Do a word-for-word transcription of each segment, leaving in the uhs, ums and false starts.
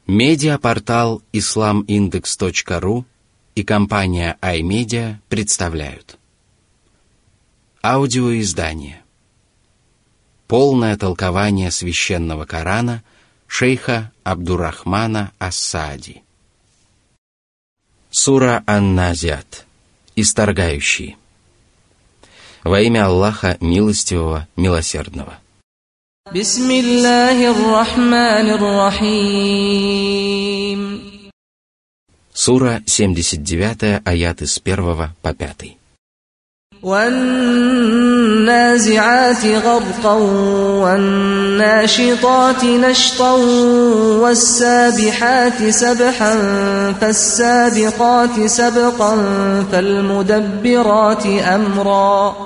Медиапортал ислам индекс точка ру и компания iMedia представляют аудиоиздание «Полное толкование священного Корана» шейха Абдуррахмана ас-Саади. Сура Ан-Назиат. Исторгающие. Во имя Аллаха Милостивого, Милосердного. Бисмиллахир-рахманир-рахим. Сура семьдесят девять, аяты с первого по пятый. وَالنَّازِعَاتِ غَرْقًا وَالنَّاشِطَاتِ نَشْطًا وَالسَّابِحَاتِ سَبْحًا فَالسَّابِقَاتِ سَبْقًا فَالْمُدَبِّرَاتِ أَمْرًا.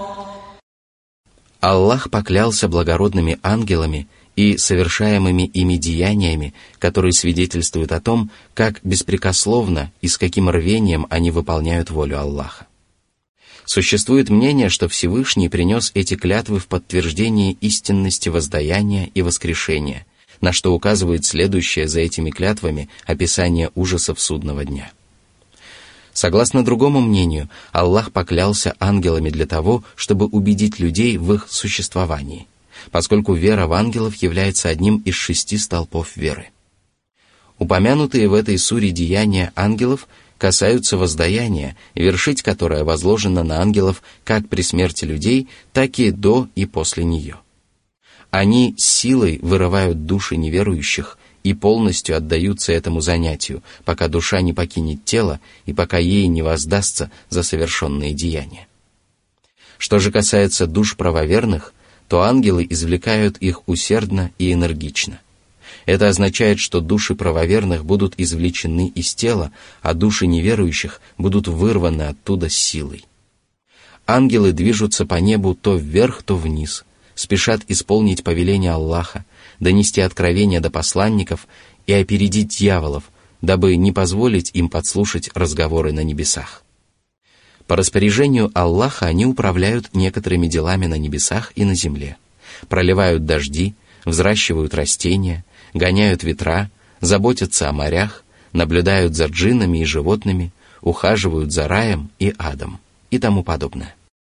Аллах поклялся благородными ангелами и совершаемыми ими деяниями, которые свидетельствуют о том, как беспрекословно и с каким рвением они выполняют волю Аллаха. Существует мнение, что Всевышний принес эти клятвы в подтверждение истинности воздаяния и воскрешения, на что указывает следующее за этими клятвами описание ужасов судного дня. Согласно другому мнению, Аллах поклялся ангелами для того, чтобы убедить людей в их существовании, поскольку вера в ангелов является одним из шести столпов веры. Упомянутые в этой суре деяния ангелов касаются воздаяния, вершить которое возложено на ангелов как при смерти людей, так и до и после нее. Они силой вырывают души неверующих и полностью отдаются этому занятию, пока душа не покинет тело и пока ей не воздастся за совершенные деяния. Что же касается душ правоверных, то ангелы извлекают их усердно и энергично. Это означает, что души правоверных будут извлечены из тела, а души неверующих будут вырваны оттуда силой. Ангелы движутся по небу то вверх, то вниз, спешат исполнить повеление Аллаха, донести откровения до посланников и опередить дьяволов, дабы не позволить им подслушать разговоры на небесах. По распоряжению Аллаха они управляют некоторыми делами на небесах и на земле, проливают дожди, взращивают растения, гоняют ветра, заботятся о морях, наблюдают за джиннами и животными, ухаживают за раем и адом и тому подобное.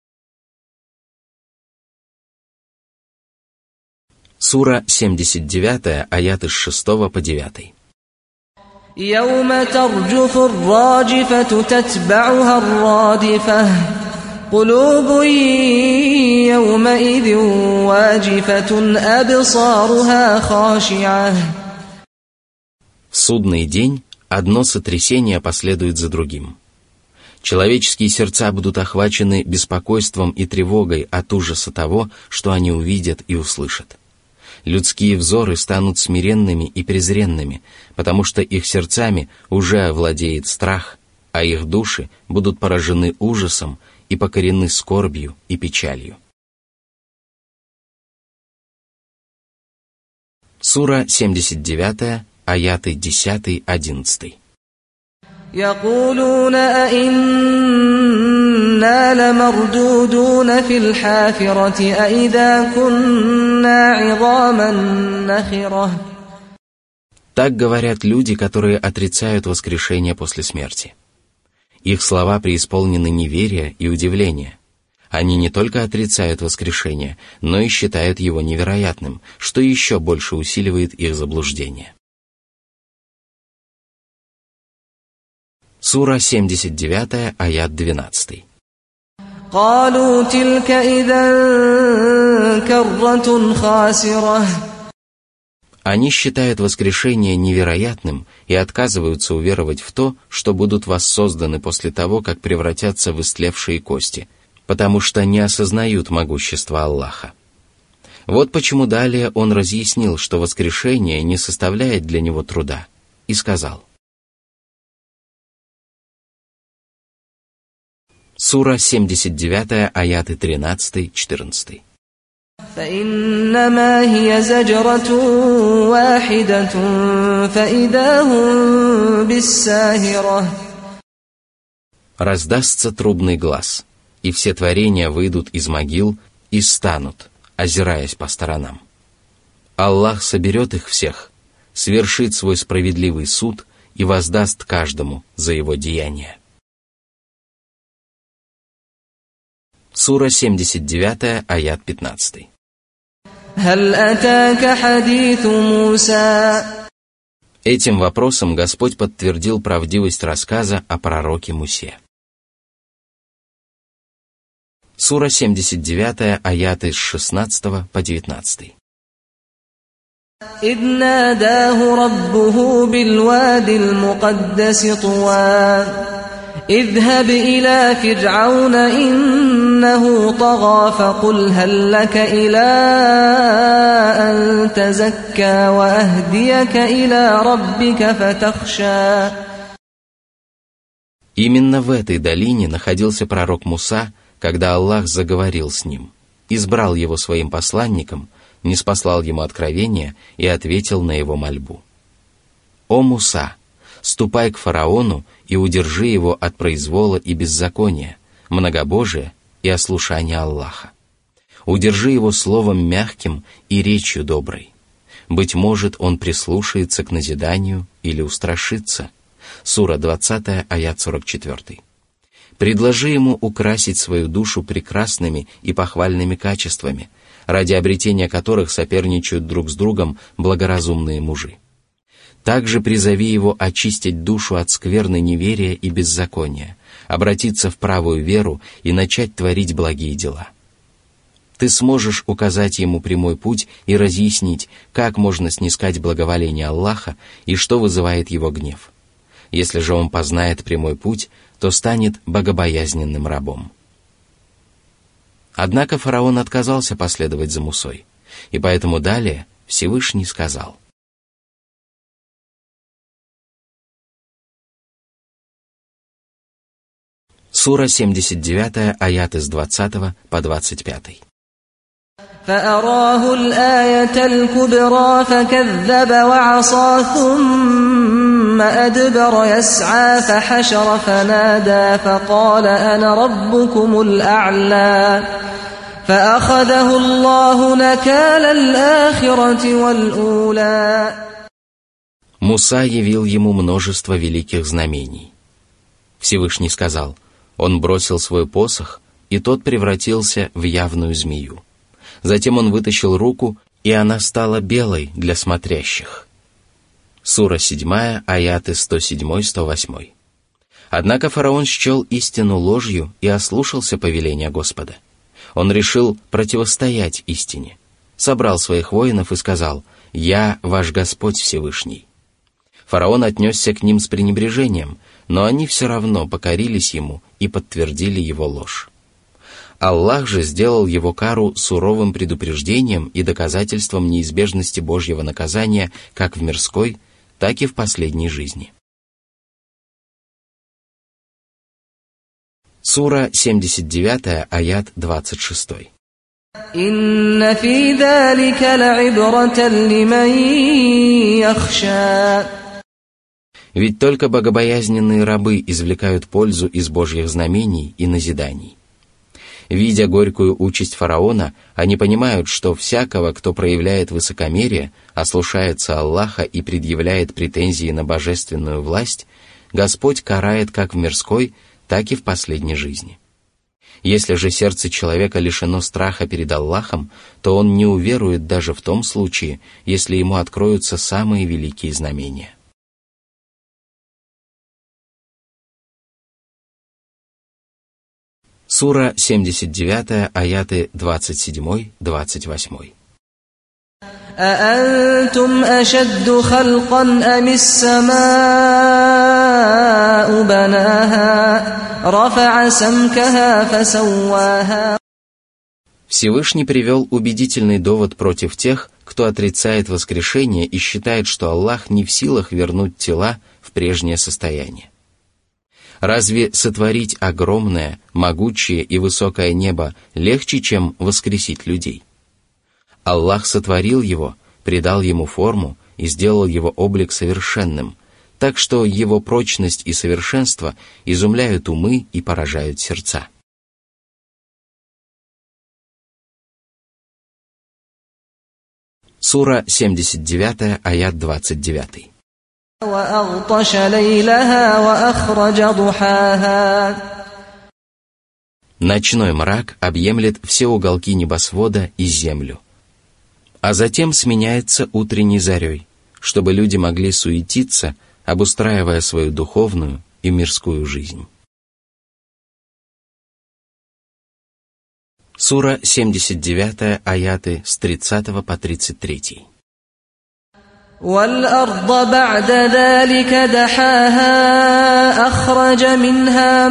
Сура семьдесят девять, аяты с шестого по девятый. يَوْمَ تَرْجُفُ الرَّاجِفَةُ تَتْبَعُهَا الرَّادِفَةُ قُلُوبٌ يَوْمَئِذٍ وَاجِفَةٌ أَبْصَارُهَا خَاشِعَةٌ. В судный день одно сотрясение последует за другим. Человеческие сердца будут охвачены беспокойством и тревогой от ужаса того, что они увидят и услышат. Людские взоры станут смиренными и презренными, потому что их сердцами уже владеет страх, а их души будут поражены ужасом и покорены скорбью и печалью. Сура семьдесят девять, аяты десять-одиннадцать. يَقُولُونَ أَإِنَّا لَمَرْدُودُونَ فِي الْحَافِرَةِ أَإِذَا كُنَّا عِظَامًا نَخِرَةً. Так говорят люди, которые отрицают воскрешение после смерти. Их слова преисполнены неверия и удивления. Они не только отрицают воскрешение, но и считают его невероятным, что еще больше усиливает их заблуждение. Сура семьдесят девять, аят двенадцать. قَالُوا تِلْكَ إِذًا كَرَّةٌ خَاسِرَةٌ. Они считают воскрешение невероятным и отказываются уверовать в то, что будут воссозданы после того, как превратятся в истлевшие кости, потому что не осознают могущества Аллаха. Вот почему далее он разъяснил, что воскрешение не составляет для него труда, и сказал. Сура семьдесят девять, аяты тринадцать-четырнадцать. فَإِنَّمَا هِيَ زَجْرَةٌ وَاحِدَةٌ فَإِذَا هُمْ بِالسَّاهِرَةِ. Раздастся трубный глас, и все творения выйдут из могил и станут, озираясь по сторонам. Аллах соберет их всех, свершит свой справедливый суд и воздаст каждому за его деяния. Сура семьдесят девять, аят пятнадцать. Этим вопросом Господь подтвердил правдивость рассказа о пророке Мусе. Сура семьдесят девять, аяты с шестнадцатого по девятнадцатый. إذ ناداه ربه بالوادي المقدس طوى اذهب إلى فرعون إنه طغى فقل هل لك إلى أن تزكى وأهديك إلى ربك فتخشى. Именно в этой долине находился пророк Муса, когда Аллах заговорил с ним, избрал его своим посланником, ниспослал ему откровение и ответил на его мольбу. «О Муса, ступай к фараону и удержи его от произвола и беззакония, многобожия и ослушания Аллаха. Удержи его словом мягким и речью доброй. Быть может, он прислушается к назиданию или устрашится». Сура двадцать, аят сорок четыре. «Предложи ему украсить свою душу прекрасными и похвальными качествами, ради обретения которых соперничают друг с другом благоразумные мужи. Также призови его очистить душу от скверны неверия и беззакония, обратиться в правую веру и начать творить благие дела. Ты сможешь указать ему прямой путь и разъяснить, как можно снискать благоволение Аллаха и что вызывает его гнев. Если же он познает прямой путь, то станет богобоязненным рабом». Однако фараон отказался последовать за Мусой, и поэтому далее Всевышний сказал: Сура семьдесят девять, аяты с двадцатого по двадцать пятый. فأراه الآية الكبرى فكذب وعصى ثم أدبر يسعى فحشر فنادى فقال أنا ربكم الأعلى فأخذه الله نكال الآخرة والأولى. Муса явил ему множество великих знамений. Всевышний сказал: он бросил свой посох, и тот превратился в явную змею. Затем он вытащил руку, и она стала белой для смотрящих. Сура седьмая, аяты сто семь - сто восемь. Однако фараон счел истину ложью и ослушался повеления Господа. Он решил противостоять истине, собрал своих воинов и сказал: «Я ваш Господь Всевышний». Фараон отнесся к ним с пренебрежением, но они все равно покорились ему и подтвердили его ложь. Аллах же сделал его кару суровым предупреждением и доказательством неизбежности Божьего наказания как в мирской, так и в последней жизни. Сура семьдесят девять, аят двадцать шесть. «Инна фи далика ла'ибратан лиман яхша». Ведь только богобоязненные рабы извлекают пользу из Божьих знамений и назиданий. Видя горькую участь фараона, они понимают, что всякого, кто проявляет высокомерие, ослушается Аллаха и предъявляет претензии на божественную власть, Господь карает как в мирской, так и в последней жизни. Если же сердце человека лишено страха перед Аллахом, то он не уверует даже в том случае, если ему откроются самые великие знамения. Сура семьдесят девять, аяты двадцать семь - двадцать восемь. أأنتم أشد خلقا أم السماء بناها رفع سمكها فسواها. Всевышний привел убедительный довод против тех, кто отрицает воскрешение и считает, что Аллах не в силах вернуть тела в прежнее состояние. Разве сотворить огромное, могучее и высокое небо легче, чем воскресить людей? Аллах сотворил его, придал ему форму и сделал его облик совершенным, так что его прочность и совершенство изумляют умы и поражают сердца. Сура семьдесят девять, аят двадцать девять. Ночной мрак объемлет все уголки небосвода и землю, а затем сменяется утренней зарей, чтобы люди могли суетиться, обустраивая свою духовную и мирскую жизнь. Сура семьдесят девять, аяты с тридцатого по тридцать три. وَالْأَرْضَ بَعْدَ ذَلِكَ دَحَاهَا أَخْرَجَ مِنْهَا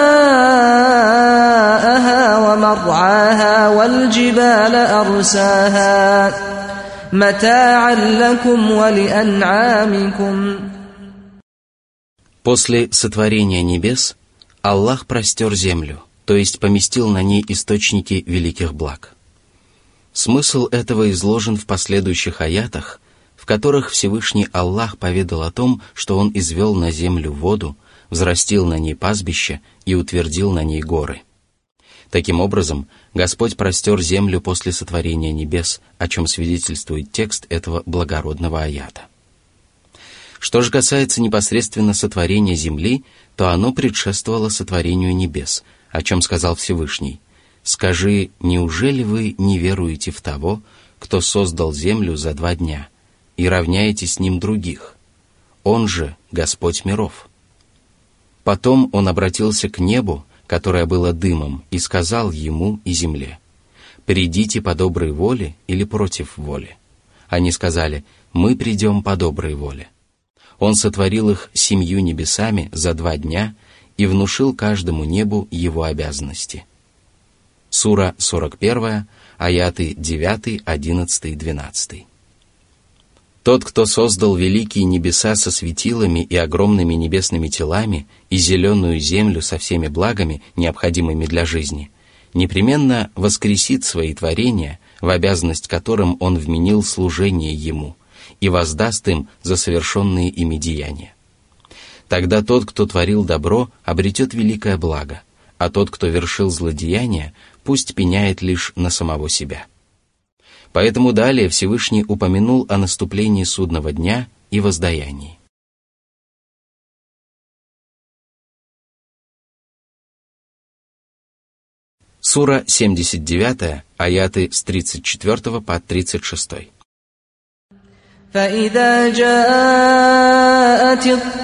مَاءَهَا وَمَرْعَاهَا وَالْجِبَالَ أَرْسَاهَا مَتَاعًا لَكُمْ وَلِأَنْعَامِكُمْ. После сотворения небес Аллах простер землю, то есть поместил на ней источники великих благ. Смысл этого изложен в последующих аятах, в которых Всевышний Аллах поведал о том, что Он извел на землю воду, взрастил на ней пастбище и утвердил на ней горы. Таким образом, Господь простер землю после сотворения небес, о чем свидетельствует текст этого благородного аята. Что же касается непосредственно сотворения земли, то оно предшествовало сотворению небес, о чем сказал Всевышний: «Скажи, неужели вы не веруете в того, кто создал землю за два дня, и равняете с ним других? Он же Господь миров». Потом он обратился к небу, которое было дымом, и сказал ему и земле: «Придите по доброй воле или против воли». Они сказали: «Мы придем по доброй воле». Он сотворил их семью небесами за два дня и внушил каждому небу его обязанности. Сура сорок один, аяты девять, одиннадцать, двенадцать. Тот, кто создал великие небеса со светилами и огромными небесными телами и зеленую землю со всеми благами, необходимыми для жизни, непременно воскресит свои творения, в обязанность которым он вменил служение ему, и воздаст им за совершенные ими деяния. Тогда тот, кто творил добро, обретет великое благо, а тот, кто вершил злодеяния, пусть пеняет лишь на самого себя. Поэтому далее Всевышний упомянул о наступлении судного дня и воздаянии. Сура семьдесят девять, аяты с тридцать четыре по тридцать шесть. فَإِذَا جَاءَتِ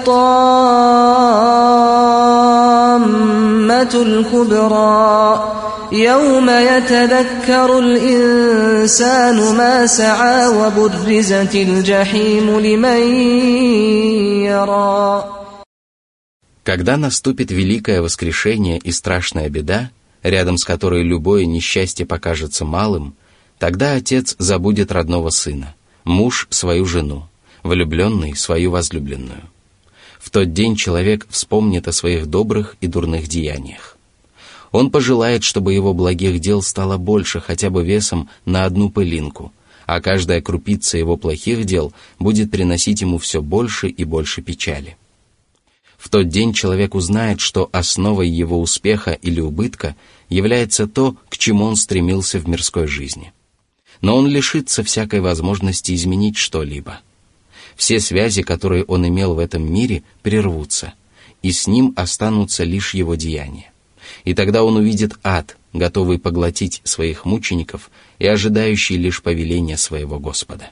الطَّامَّةُ الْكُبْرَى يَوْمَ يَتَذَكَّرُ الْإِنسَانُ مَا سَعَى وَبُرِّزَتِ الْجَحِيمُ لِمَنْ يَرَى. Когда наступит великое воскрешение и страшная беда, рядом с которой любое несчастье покажется малым, тогда отец забудет родного сына, муж свою жену, влюбленный свою возлюбленную. В тот день человек вспомнит о своих добрых и дурных деяниях. Он пожелает, чтобы его благих дел стало больше хотя бы весом на одну пылинку, а каждая крупица его плохих дел будет приносить ему все больше и больше печали. В тот день человек узнает, что основой его успеха или убытка является то, к чему он стремился в мирской жизни. Но он лишится всякой возможности изменить что-либо. Все связи, которые он имел в этом мире, прервутся, и с ним останутся лишь его деяния. И тогда он увидит ад, готовый поглотить своих мучеников и ожидающий лишь повеления своего Господа.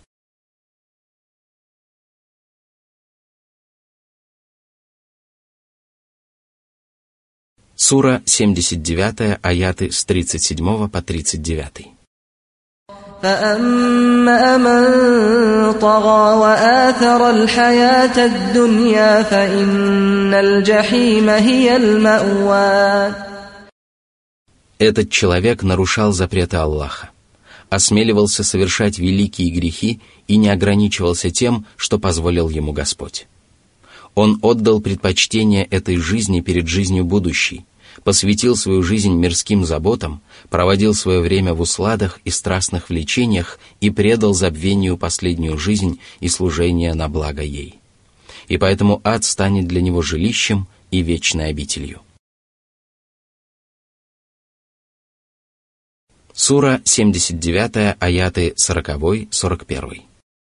Сура семьдесят девять, аяты с тридцать семь по тридцать девять. فَأَمَّا مَنْ طَغَى وَآثَرَ الْحَيَاةَ الدُّنْيَا فَإِنَّ الْجَحِيمَ هِيَ الْمَأْوَى. Этот человек нарушал запреты Аллаха, осмеливался совершать великие грехи и не ограничивался тем, что позволил ему Господь. Он отдал предпочтение этой жизни перед жизнью будущей, посвятил свою жизнь мирским заботам, проводил свое время в усладах и страстных влечениях и предал забвению последнюю жизнь и служение на благо ей. И поэтому ад станет для него жилищем и вечной обителью. Сура семьдесят девять, аяты сорок-сорок один.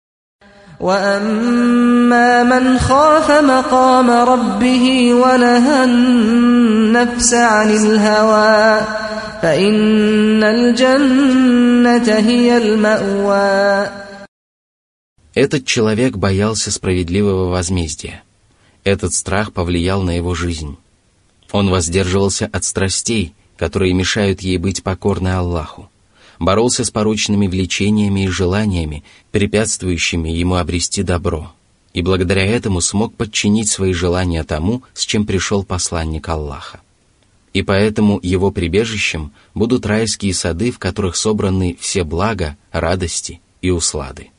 وَأَمَّا مَنْ خَافَ مَقَامَ رَبِّهِ وَنَهَى النَّفْسَ عَنِ الْهَوَى فَإِنَّ الْجَنَّةَ هِيَ الْمَأْوَى. Этот человек боялся справедливого возмездия. Этот страх повлиял на его жизнь. Он воздерживался от страстей, которые мешают ей быть покорной Аллаху, боролся с порочными влечениями и желаниями, препятствующими ему обрести добро, и благодаря этому смог подчинить свои желания тому, с чем пришел посланник Аллаха. И поэтому его прибежищем будут райские сады, в которых собраны все блага, радости и услады.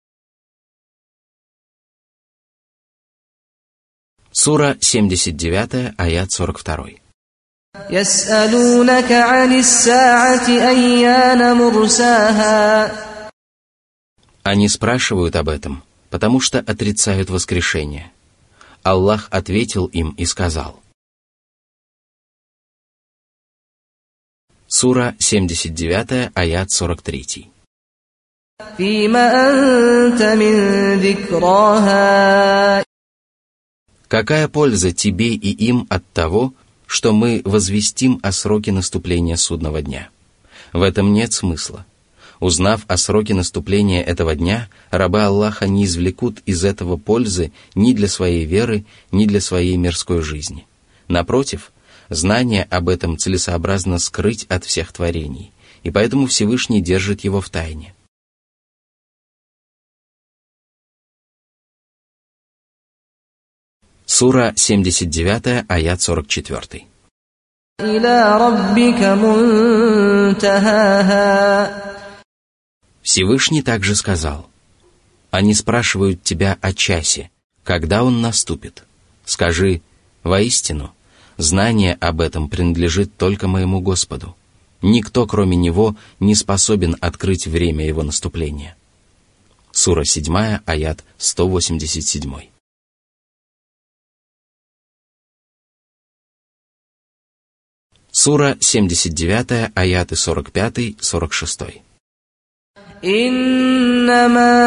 Сура семьдесят девять, аят сорок два. يَسْأَلُونَكَ عَنِ السَّاعَةِ أَيَّانَ مُرْسَاهَا. Они спрашивают об этом, потому что отрицают воскрешение. Аллах ответил им и сказал. Сура семьдесят девять, аят сорок три. فِيمَ أَنْتَ مِنْ ذِكْرَاهَا. Какая польза тебе и им от того, что мы возвестим о сроке наступления судного дня? В этом нет смысла. Узнав о сроке наступления этого дня, рабы Аллаха не извлекут из этого пользы ни для своей веры, ни для своей мирской жизни. Напротив, знание об этом целесообразно скрыть от всех творений, и поэтому Всевышний держит его в тайне. Сура семьдесят девять, аят сорок четыре. إِلَى رَبِّكَ مُنْتَهَاهَا. Всевышний также сказал: «Они спрашивают тебя о часе, когда он наступит. Скажи: воистину, знание об этом принадлежит только моему Господу. Никто, кроме Него, не способен открыть время его наступления». Сура семь, аят сто восемьдесят семь. Сура семьдесят девять, аяты сорок пять сорок шесть. إِنَّمَا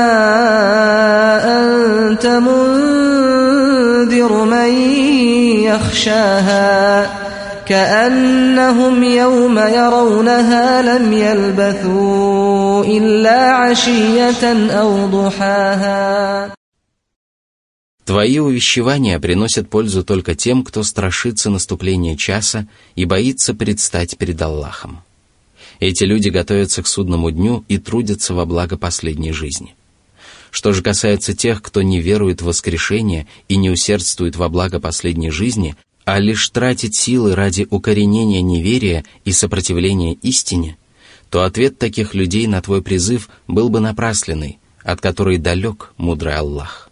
أَنْتَ مُنْذِرُ مَنْ يَخْشَاهَا كَأَنَّهُمْ يَوْمَ يَرَوْنَهَا لَمْ يَلْبَثُوا إِلَّا عَشِيَّةً أَوْ ضُحَاهَا. Твои увещевания приносят пользу только тем, кто страшится наступления часа и боится предстать перед Аллахом. Эти люди готовятся к судному дню и трудятся во благо последней жизни. Что же касается тех, кто не верует в воскрешение и не усердствует во благо последней жизни, а лишь тратит силы ради укоренения неверия и сопротивления истине, то ответ таких людей на твой призыв был бы напрасленный, от которой далек мудрый Аллах.